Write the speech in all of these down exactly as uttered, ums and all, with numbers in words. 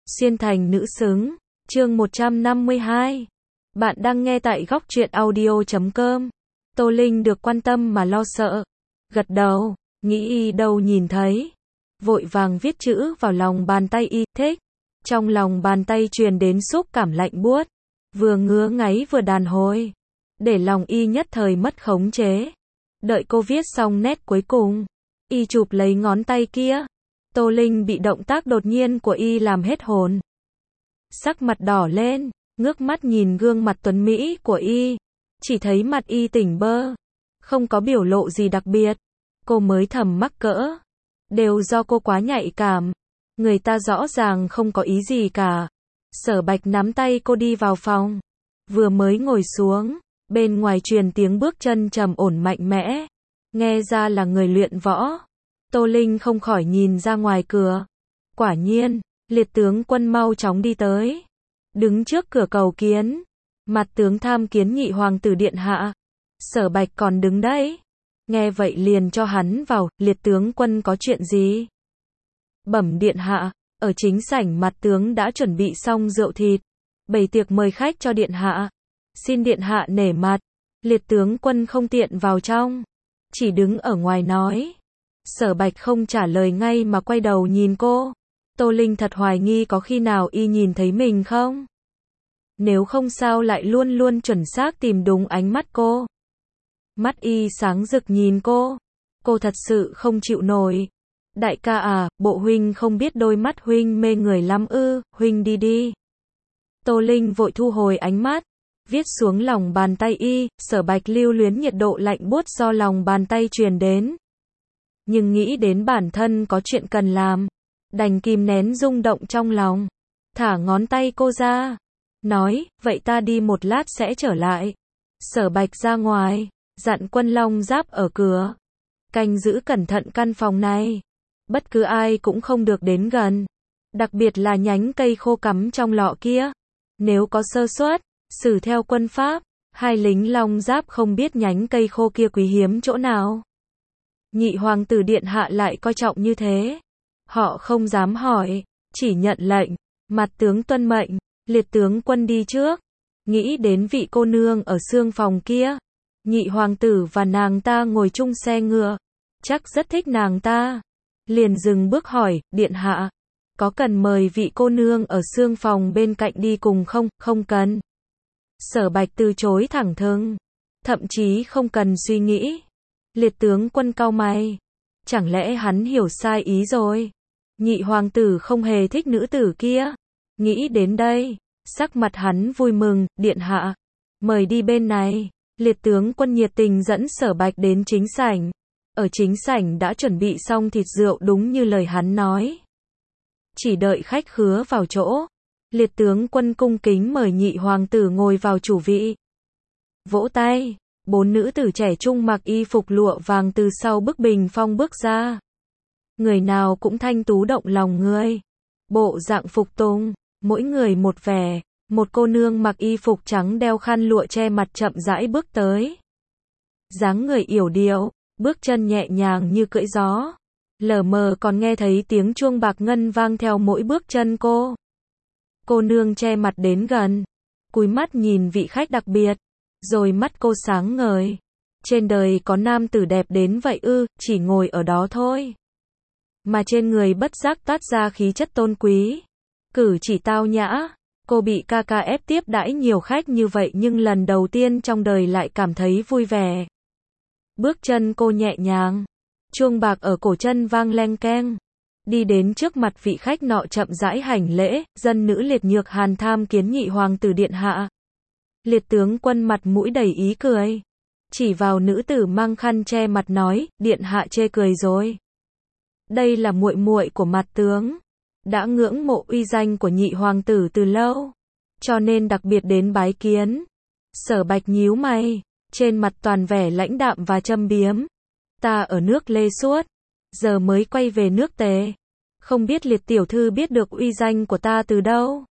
Xuyên thành nữ xứng, chương một trăm năm mươi hai. Bạn đang nghe tại góc truyện audio chấm com. Tô Linh được quan tâm mà lo sợ. Gật đầu, nghĩ y đâu nhìn thấy. Vội vàng viết chữ vào lòng bàn tay y, thích. Trong lòng bàn tay truyền đến xúc cảm lạnh buốt. Vừa ngứa ngáy vừa đàn hồi. Để lòng y nhất thời mất khống chế. Đợi cô viết xong nét cuối cùng, y chụp lấy ngón tay kia. Tô Linh bị động tác đột nhiên của y làm hết hồn. Sắc mặt đỏ lên, ngước mắt nhìn gương mặt tuấn mỹ của y. Chỉ thấy mặt y tỉnh bơ, không có biểu lộ gì đặc biệt. Cô mới thầm mắc cỡ. Đều do cô quá nhạy cảm. Người ta rõ ràng không có ý gì cả. Sở Bạch nắm tay cô đi vào phòng. Vừa mới ngồi xuống, bên ngoài truyền tiếng bước chân trầm ổn mạnh mẽ. Nghe ra là người luyện võ. Tô Linh không khỏi nhìn ra ngoài cửa. Quả nhiên, liệt tướng quân mau chóng đi tới. Đứng trước cửa cầu kiến. Mặt tướng tham kiến nhị hoàng tử điện hạ. Sở Bạch còn đứng đấy. Nghe vậy liền cho hắn vào, liệt tướng quân có chuyện gì? Bẩm điện hạ, ở chính sảnh mặt tướng đã chuẩn bị xong rượu thịt. Bày tiệc mời khách cho điện hạ. Xin điện hạ nể mặt. Liệt tướng quân không tiện vào trong. Chỉ đứng ở ngoài nói. Sở Bạch không trả lời ngay mà quay đầu nhìn cô. Tô Linh thật hoài nghi có khi nào y nhìn thấy mình không? Nếu không sao lại luôn luôn chuẩn xác tìm đúng ánh mắt cô. Mắt y sáng rực nhìn cô. Cô thật sự không chịu nổi. Đại ca à, bộ huynh không biết đôi mắt huynh mê người lắm ư, huynh đi đi. Tô Linh vội thu hồi ánh mắt. Viết xuống lòng bàn tay y, Sở Bạch lưu luyến nhiệt độ lạnh buốt do lòng bàn tay truyền đến. Nhưng nghĩ đến bản thân có chuyện cần làm, đành kìm nén rung động trong lòng. Thả ngón tay cô ra. Nói, vậy ta đi một lát sẽ trở lại. Sở Bạch ra ngoài, dặn Quân Long Giáp ở cửa. Canh giữ cẩn thận căn phòng này. Bất cứ ai cũng không được đến gần. Đặc biệt là nhánh cây khô cắm trong lọ kia. Nếu có sơ suất, xử theo quân pháp. Hai lính Long Giáp không biết nhánh cây khô kia quý hiếm chỗ nào. Nhị hoàng tử điện hạ lại coi trọng như thế. Họ không dám hỏi, chỉ nhận lệnh. Mặt tướng tuân mệnh, liệt tướng quân đi trước. Nghĩ đến vị cô nương ở xương phòng kia. Nhị hoàng tử và nàng ta ngồi chung xe ngựa. Chắc rất thích nàng ta. Liền dừng bước hỏi, điện hạ. Có cần mời vị cô nương ở xương phòng bên cạnh đi cùng không? Không cần. Sở Bạch từ chối thẳng thừng. Thậm chí không cần suy nghĩ. Liệt tướng quân cau mày. Chẳng lẽ hắn hiểu sai ý rồi? Nhị hoàng tử không hề thích nữ tử kia. Nghĩ đến đây, sắc mặt hắn vui mừng, điện hạ. Mời đi bên này. Liệt tướng quân nhiệt tình dẫn Sở Bạch đến chính sảnh. Ở chính sảnh đã chuẩn bị xong thịt rượu đúng như lời hắn nói. Chỉ đợi khách khứa vào chỗ. Liệt tướng quân cung kính mời nhị hoàng tử ngồi vào chủ vị. Vỗ tay. Bốn nữ tử trẻ trung mặc y phục lụa vàng từ sau bức bình phong bước ra. Người nào cũng thanh tú động lòng người. Bộ dạng phục tùng, mỗi người một vẻ. Một cô nương mặc y phục trắng đeo khăn lụa che mặt chậm rãi bước tới. Dáng người yểu điệu, bước chân nhẹ nhàng như cưỡi gió. Lờ mờ còn nghe thấy tiếng chuông bạc ngân vang theo mỗi bước chân cô. Cô nương che mặt đến gần, cúi mắt nhìn vị khách đặc biệt. Rồi mắt cô sáng ngời. Trên đời có nam tử đẹp đến vậy ư, chỉ ngồi ở đó thôi. Mà trên người bất giác toát ra khí chất tôn quý. Cử chỉ tao nhã. Cô bị ca ca ép tiếp đãi nhiều khách như vậy nhưng lần đầu tiên trong đời lại cảm thấy vui vẻ. Bước chân cô nhẹ nhàng. Chuông bạc ở cổ chân vang leng keng. Đi đến trước mặt vị khách nọ chậm rãi hành lễ, dân nữ Liệt Nhược Hàn tham kiến nhị hoàng tử điện hạ. Liệt tướng quân mặt mũi đầy ý cười. Chỉ vào nữ tử mang khăn che mặt nói, điện hạ chê cười rồi. Đây là muội muội của mặt tướng. Đã ngưỡng mộ uy danh của nhị hoàng tử từ lâu. Cho nên đặc biệt đến bái kiến. Sở Bạch nhíu mày. Trên mặt toàn vẻ lãnh đạm và châm biếm. Ta ở nước Lê suốt. Giờ mới quay về nước Tề. Không biết Liệt tiểu thư biết được uy danh của ta từ đâu.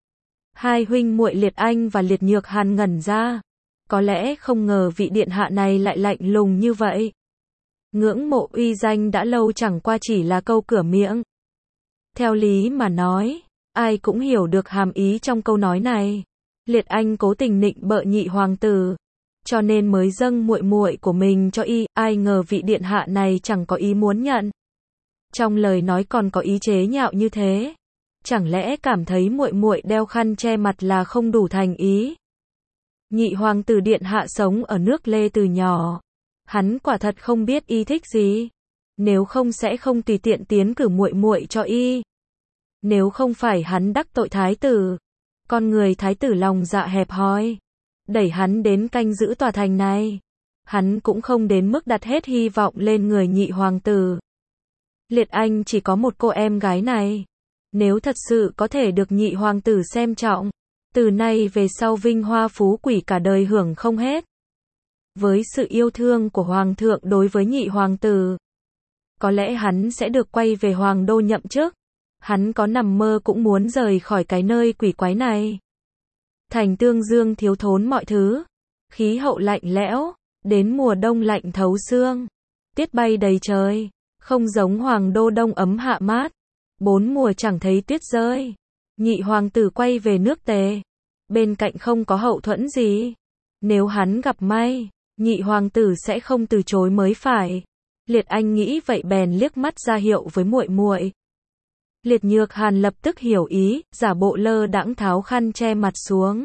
Hai huynh muội Liệt Anh và Liệt Nhược Hàn ngẩn ra. Có lẽ không ngờ vị điện hạ này lại lạnh lùng như vậy. Ngưỡng mộ uy danh đã lâu chẳng qua chỉ là câu cửa miệng. Theo lý mà nói, Ai cũng hiểu được hàm ý trong câu nói này. Liệt Anh cố tình nịnh bợ nhị hoàng tử, cho nên mới dâng muội muội của mình cho y, ai ngờ vị điện hạ này chẳng có ý muốn nhận. Trong lời nói còn có ý chế nhạo như thế. Chẳng lẽ cảm thấy muội muội đeo khăn che mặt là không đủ thành ý? Nhị hoàng tử điện hạ sống ở nước Lê từ nhỏ, hắn quả thật không biết y thích gì, nếu không sẽ không tùy tiện tiến cử muội muội cho y. Nếu không phải hắn đắc tội thái tử, con người thái tử lòng dạ hẹp hòi, đẩy hắn đến canh giữ tòa thành này, hắn cũng không đến mức đặt hết hy vọng lên người nhị hoàng tử. Liệt Anh chỉ có một cô em gái này, nếu thật sự có thể được nhị hoàng tử xem trọng, từ nay về sau vinh hoa phú quý cả đời hưởng không hết. Với sự yêu thương của hoàng thượng đối với nhị hoàng tử, có lẽ hắn sẽ được quay về hoàng đô nhậm chức. Hắn có nằm mơ cũng muốn rời khỏi cái nơi quỷ quái này. Thành Tương Dương thiếu thốn mọi thứ, khí hậu lạnh lẽo, đến mùa đông lạnh thấu xương, tuyết bay đầy trời, không giống hoàng đô đông ấm hạ mát, bốn mùa chẳng thấy tuyết rơi. Nhị hoàng tử quay về nước Tề, bên cạnh không có hậu thuẫn gì, nếu hắn gặp may, nhị hoàng tử sẽ không từ chối mới phải. Liệt Anh nghĩ vậy bèn liếc mắt ra hiệu với muội muội. Liệt Nhược Hàn lập tức hiểu ý, giả bộ lơ đãng tháo khăn che mặt xuống,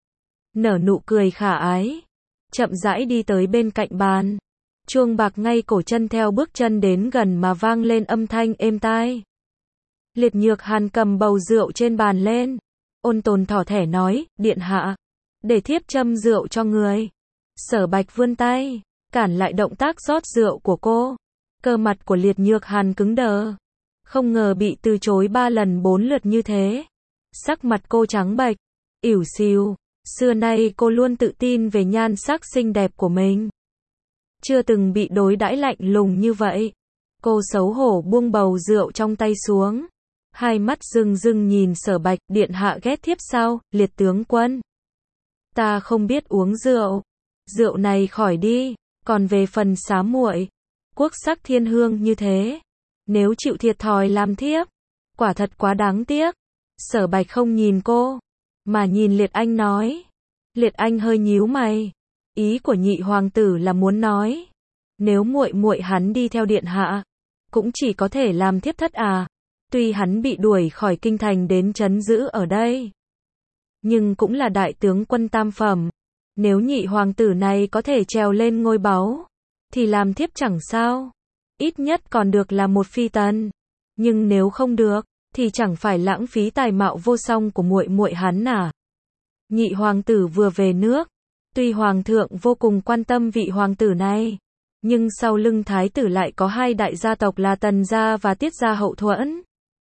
nở nụ cười khả ái, chậm rãi đi tới bên cạnh bàn. Chuông bạc ngay cổ chân theo bước chân đến gần mà vang lên âm thanh êm tai. Liệt Nhược Hàn cầm bầu rượu trên bàn lên, ôn tồn thỏ thẻ nói, điện hạ, để thiếp châm rượu cho người. Sở Bạch vươn tay, cản lại động tác rót rượu của cô. Cơ mặt của Liệt Nhược Hàn cứng đờ, không ngờ bị từ chối ba lần bốn lượt như thế. Sắc mặt cô trắng bệch, ỉu xìu, xưa nay cô luôn tự tin về nhan sắc xinh đẹp của mình, chưa từng bị đối đãi lạnh lùng như vậy. Cô xấu hổ buông bầu rượu trong tay xuống, hai mắt rưng rưng nhìn Sở Bạch, điện hạ ghét thiếp sao? Liệt tướng quân, ta không biết uống rượu, rượu này khỏi đi, còn về phần xá muội, quốc sắc thiên hương như thế, nếu chịu thiệt thòi làm thiếp, quả thật quá đáng tiếc. Sở Bạch không nhìn cô, mà nhìn Liệt Anh nói. Liệt Anh hơi nhíu mày, ý của nhị hoàng tử là muốn nói, nếu muội muội hắn đi theo điện hạ, cũng chỉ có thể làm thiếp thất à? Tuy hắn bị đuổi khỏi kinh thành đến trấn giữ ở đây, nhưng cũng là đại tướng quân tam phẩm, nếu nhị hoàng tử này có thể trèo lên ngôi báu, thì làm thiếp chẳng sao, ít nhất còn được là một phi tần, nhưng nếu không được, thì chẳng phải lãng phí tài mạo vô song của muội muội hắn à? Nhị hoàng tử vừa về nước, tuy hoàng thượng vô cùng quan tâm vị hoàng tử này, nhưng sau lưng thái tử lại có hai đại gia tộc là Tần gia và Tiết gia hậu thuẫn.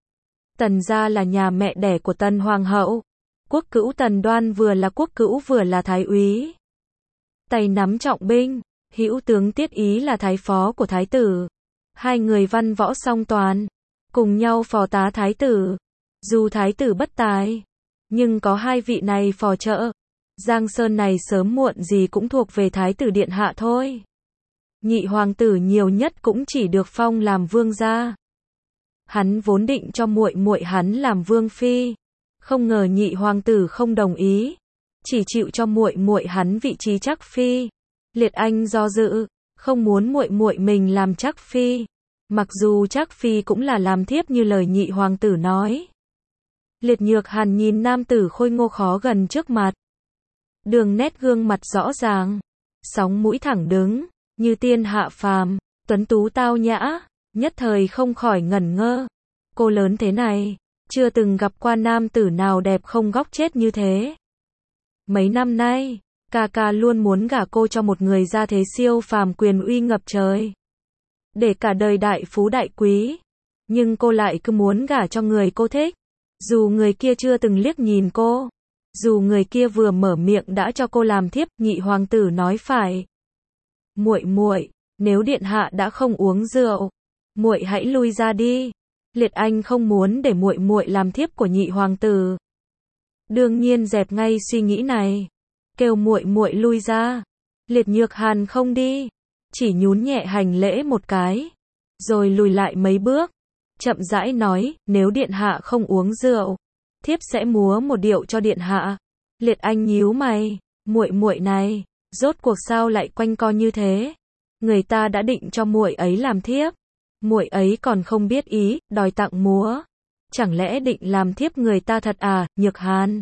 Tần gia là nhà mẹ đẻ của Tần hoàng hậu, quốc cữu Tần Đoan vừa là quốc cữu vừa là thái úy, tay nắm trọng binh. Hữu tướng Tiết Ý là thái phó của thái tử, hai người văn võ song toàn, cùng nhau phò tá thái tử. Dù thái tử bất tài, nhưng có hai vị này phò trợ, Giang Sơn này sớm muộn gì cũng thuộc về thái tử điện hạ thôi. Nhị hoàng tử nhiều nhất cũng chỉ được phong làm vương gia. Hắn vốn định cho muội muội hắn làm vương phi, không ngờ nhị hoàng tử không đồng ý, chỉ chịu cho muội muội hắn vị trí trắc phi. Liệt Anh do dự, không muốn muội muội mình làm trắc phi, mặc dù trắc phi cũng là làm thiếp như lời nhị hoàng tử nói. Liệt Nhược Hàn nhìn nam tử khôi ngô khó gần trước mặt, đường nét gương mặt rõ ràng, sóng mũi thẳng đứng, như tiên hạ phàm, tuấn tú tao nhã, nhất thời không khỏi ngẩn ngơ. Cô lớn thế này, chưa từng gặp qua nam tử nào đẹp không góc chết như thế. Mấy năm nay, ca ca luôn muốn gả cô cho một người gia thế siêu phàm quyền uy ngập trời, để cả đời đại phú đại quý, nhưng cô lại cứ muốn gả cho người cô thích, dù người kia chưa từng liếc nhìn cô, dù người kia vừa mở miệng đã cho cô làm thiếp. Nhị hoàng tử nói phải. Muội muội, nếu điện hạ đã không uống rượu, muội hãy lui ra đi. Liệt Anh không muốn để muội muội làm thiếp của nhị hoàng tử, đương nhiên dẹp ngay suy nghĩ này, kêu muội muội lui ra. Liệt Nhược Hàn không đi, chỉ nhún nhẹ hành lễ một cái, rồi lùi lại mấy bước, chậm rãi nói, nếu điện hạ không uống rượu, thiếp sẽ múa một điệu cho điện hạ. Liệt Anh nhíu mày, muội muội này, rốt cuộc sao lại quanh co như thế? Người ta đã định cho muội ấy làm thiếp, muội ấy còn không biết ý, đòi tặng múa. Chẳng lẽ định làm thiếp người ta thật à, Nhược Hàn?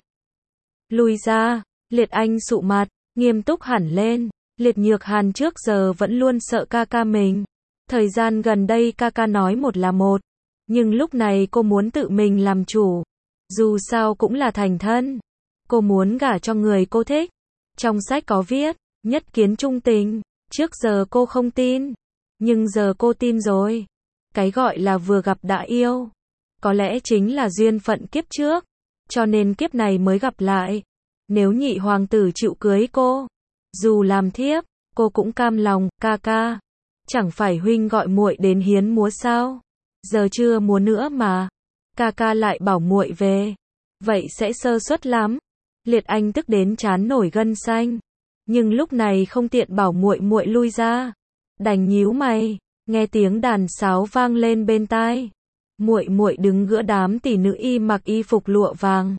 Lui ra, Liệt Anh sụ mặt, nghiêm túc hẳn lên. Liệt Nhược Hàn trước giờ vẫn luôn sợ ca ca mình. Thời gian gần đây ca ca nói một là một, nhưng lúc này cô muốn tự mình làm chủ. Dù sao cũng là thành thân. Cô muốn gả cho người cô thích. Trong sách có viết, nhất kiến trung tình. Trước giờ cô không tin, nhưng giờ cô tin rồi. Cái gọi là vừa gặp đã yêu, có lẽ chính là duyên phận kiếp trước, cho nên kiếp này mới gặp lại. Nếu nhị hoàng tử chịu cưới cô, dù làm thiếp, cô cũng cam lòng. Ca ca, chẳng phải huynh gọi muội đến hiến múa sao? Giờ chưa múa nữa mà. Ca ca lại bảo muội về, vậy sẽ sơ suất lắm. Liệt Anh tức đến trán nổi gân xanh, nhưng lúc này không tiện bảo muội muội lui ra, đành nhíu mày. Nghe tiếng đàn sáo vang lên bên tai, muội muội đứng giữa đám tỷ nữ y mặc y phục lụa vàng,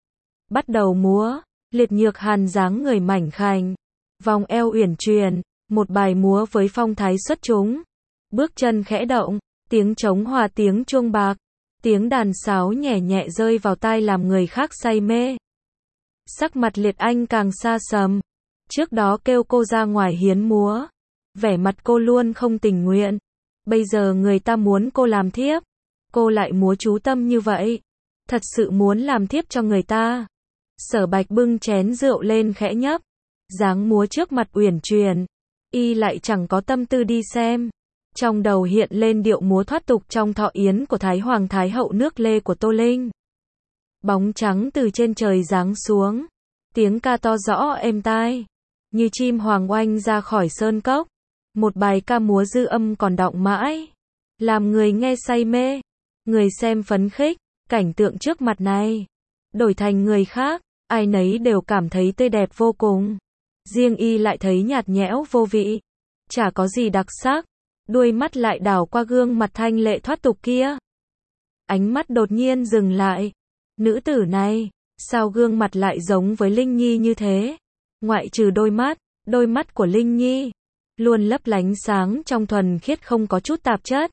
bắt đầu múa. Liệt Nhược Hàn dáng người mảnh khảnh, vòng eo uyển chuyển, một bài múa với phong thái xuất chúng. Bước chân khẽ động, tiếng trống hòa tiếng chuông bạc, tiếng đàn sáo nhẹ nhẹ rơi vào tai làm người khác say mê. Sắc mặt Liệt Anh càng xa sầm. Trước đó kêu cô ra ngoài hiến múa, vẻ mặt cô luôn không tình nguyện. Bây giờ người ta muốn cô làm thiếp, cô lại múa chú tâm như vậy. Thật sự muốn làm thiếp cho người ta. Sở Bạch bưng chén rượu lên khẽ nhấp, dáng múa trước mặt uyển chuyển, y lại chẳng có tâm tư đi xem. Trong đầu hiện lên điệu múa thoát tục trong thọ yến của Thái Hoàng Thái Hậu nước Lê của Tô Linh. Bóng trắng từ trên trời giáng xuống, tiếng ca to rõ êm tai, như chim hoàng oanh ra khỏi sơn cốc. Một bài ca múa dư âm còn đọng mãi, làm người nghe say mê, người xem phấn khích. Cảnh tượng trước mặt này, đổi thành người khác, ai nấy đều cảm thấy tươi đẹp vô cùng. Riêng y lại thấy nhạt nhẽo vô vị, chả có gì đặc sắc. Đuôi mắt lại đảo qua gương mặt thanh lệ thoát tục kia. Ánh mắt đột nhiên dừng lại. Nữ tử này, sao gương mặt lại giống với Linh Nhi như thế? Ngoại trừ đôi mắt, đôi mắt của Linh Nhi luôn lấp lánh sáng trong thuần khiết không có chút tạp chất.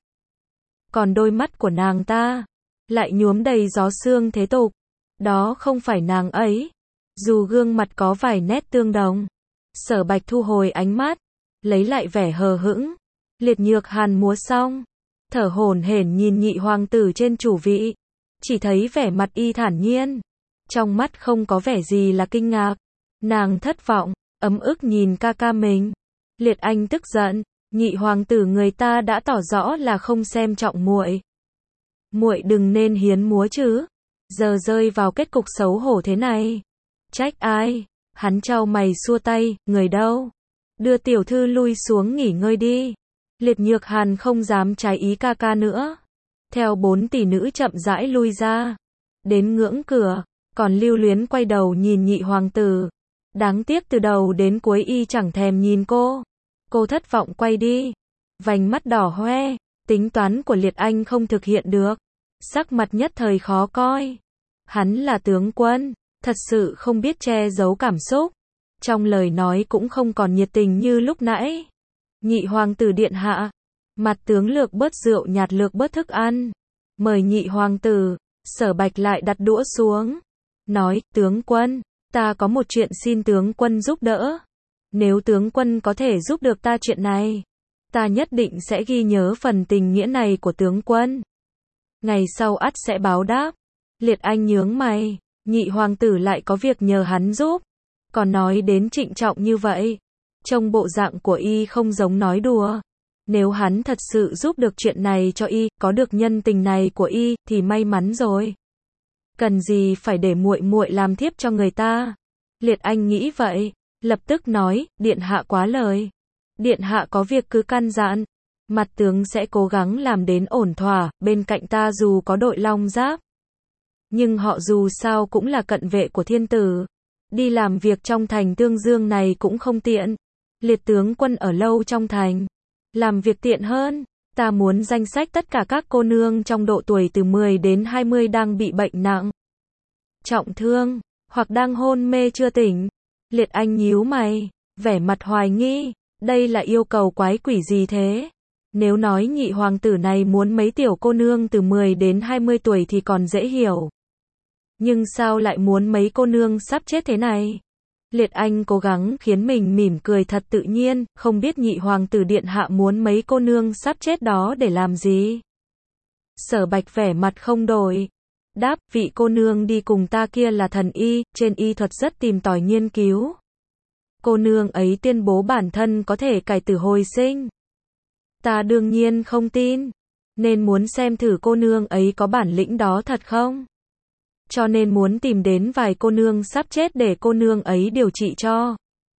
Còn đôi mắt của nàng ta lại nhuốm đầy gió sương thế tục. Đó không phải nàng ấy. Dù gương mặt có vài nét tương đồng. Sở Bạch thu hồi ánh mắt, lấy lại vẻ hờ hững. Liệt Nhược Hàn múa xong, thở hổn hển nhìn nhị hoàng tử trên chủ vị, chỉ thấy vẻ mặt y thản nhiên, trong mắt không có vẻ gì là kinh ngạc. Nàng thất vọng, ấm ức nhìn ca ca mình. Liệt Anh tức giận, nhị hoàng tử người ta đã tỏ rõ là không xem trọng muội. Muội đừng nên hiến múa chứ, giờ rơi vào kết cục xấu hổ thế này. Trách ai? Hắn chau mày xua tay, người đâu? Đưa tiểu thư lui xuống nghỉ ngơi đi. Liệt Nhược Hàn không dám trái ý ca ca nữa. Theo bốn tỷ nữ chậm rãi lui ra. Đến ngưỡng cửa, còn lưu luyến quay đầu nhìn nhị hoàng tử. Đáng tiếc từ đầu đến cuối y chẳng thèm nhìn cô. Cô thất vọng quay đi. Vành mắt đỏ hoe, tính toán của Liệt Anh không thực hiện được. Sắc mặt nhất thời khó coi. Hắn là tướng quân, thật sự không biết che giấu cảm xúc. Trong lời nói cũng không còn nhiệt tình như lúc nãy. Nhị hoàng tử điện hạ, mặt tướng lược bớt rượu nhạt lược bớt thức ăn. Mời nhị hoàng tử. Sở Bạch lại đặt đũa xuống. Nói, tướng quân, ta có một chuyện xin tướng quân giúp đỡ. Nếu tướng quân có thể giúp được ta chuyện này, ta nhất định sẽ ghi nhớ phần tình nghĩa này của tướng quân. Ngày sau ắt sẽ báo đáp. Liệt Anh nhướng mày, nhị hoàng tử lại có việc nhờ hắn giúp. Còn nói đến trịnh trọng như vậy. Trông bộ dạng của y không giống nói đùa. Nếu hắn thật sự giúp được chuyện này cho y, có được nhân tình này của y, thì may mắn rồi. Cần gì phải để muội muội làm thiếp cho người ta. Liệt Anh nghĩ vậy, lập tức nói, điện hạ quá lời. Điện hạ có việc cứ căn dặn. Mặt tướng sẽ cố gắng làm đến ổn thỏa, bên cạnh ta dù có đội long giáp. Nhưng họ dù sao cũng là cận vệ của thiên tử. Đi làm việc trong thành Tương Dương này cũng không tiện. Liệt tướng quân ở lâu trong thành, làm việc tiện hơn. Ta muốn danh sách tất cả các cô nương trong độ tuổi từ mười đến hai mươi đang bị bệnh nặng. trọng thương, hoặc đang hôn mê chưa tỉnh. Liệt Anh nhíu mày, vẻ mặt hoài nghi, đây là yêu cầu quái quỷ gì thế? Nếu nói nhị hoàng tử này muốn mấy tiểu cô nương từ mười đến hai mươi tuổi thì còn dễ hiểu. Nhưng sao lại muốn mấy cô nương sắp chết thế này? Liệt Anh cố gắng khiến mình mỉm cười thật tự nhiên, không biết nhị hoàng tử điện hạ muốn mấy cô nương sắp chết đó để làm gì? Sở Bạch vẻ mặt không đổi. Đáp, vị cô nương đi cùng ta kia là thần y, trên y thuật rất tìm tòi nghiên cứu. Cô nương ấy tuyên bố bản thân có thể cải tử hồi sinh. Ta đương nhiên không tin, nên muốn xem thử cô nương ấy có bản lĩnh đó thật không? Cho nên muốn tìm đến vài cô nương sắp chết để cô nương ấy điều trị cho.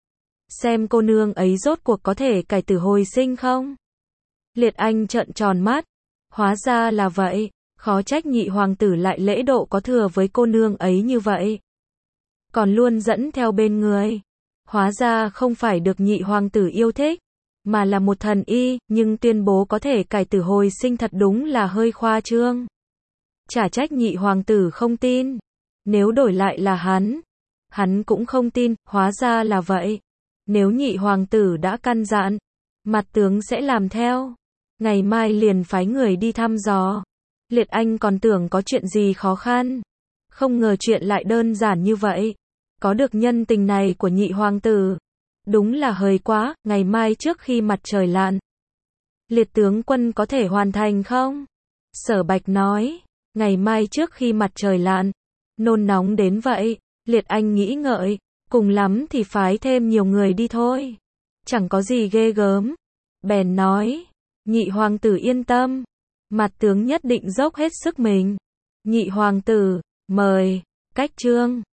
Xem cô nương ấy rốt cuộc có thể cải tử hồi sinh không? Liệt Anh trợn tròn mắt. Hóa ra là vậy, khó trách nhị hoàng tử lại lễ độ có thừa với cô nương ấy như vậy. Còn luôn dẫn theo bên người. Hóa ra không phải được nhị hoàng tử yêu thích, mà là một thần y, nhưng tuyên bố có thể cải tử hồi sinh thật đúng là hơi khoa trương. Chả trách nhị hoàng tử không tin. Nếu đổi lại là hắn, hắn cũng không tin, hóa ra là vậy. Nếu nhị hoàng tử đã căn dặn, mặt tướng sẽ làm theo. Ngày mai liền phái người đi thăm dò. Liệt Anh còn tưởng có chuyện gì khó khăn. Không ngờ chuyện lại đơn giản như vậy. Có được nhân tình này của nhị hoàng tử. Đúng là hời quá, ngày mai trước khi mặt trời lặn. Liệt tướng quân có thể hoàn thành không? Sở Bạch nói. Ngày mai trước khi mặt trời lặn. Nôn nóng đến vậy. Liệt Anh nghĩ ngợi. Cùng lắm thì phái thêm nhiều người đi thôi. Chẳng có gì ghê gớm. Bèn nói. Nhị hoàng tử yên tâm. Mặt tướng nhất định dốc hết sức mình. Nhị hoàng tử, mời. Cách chương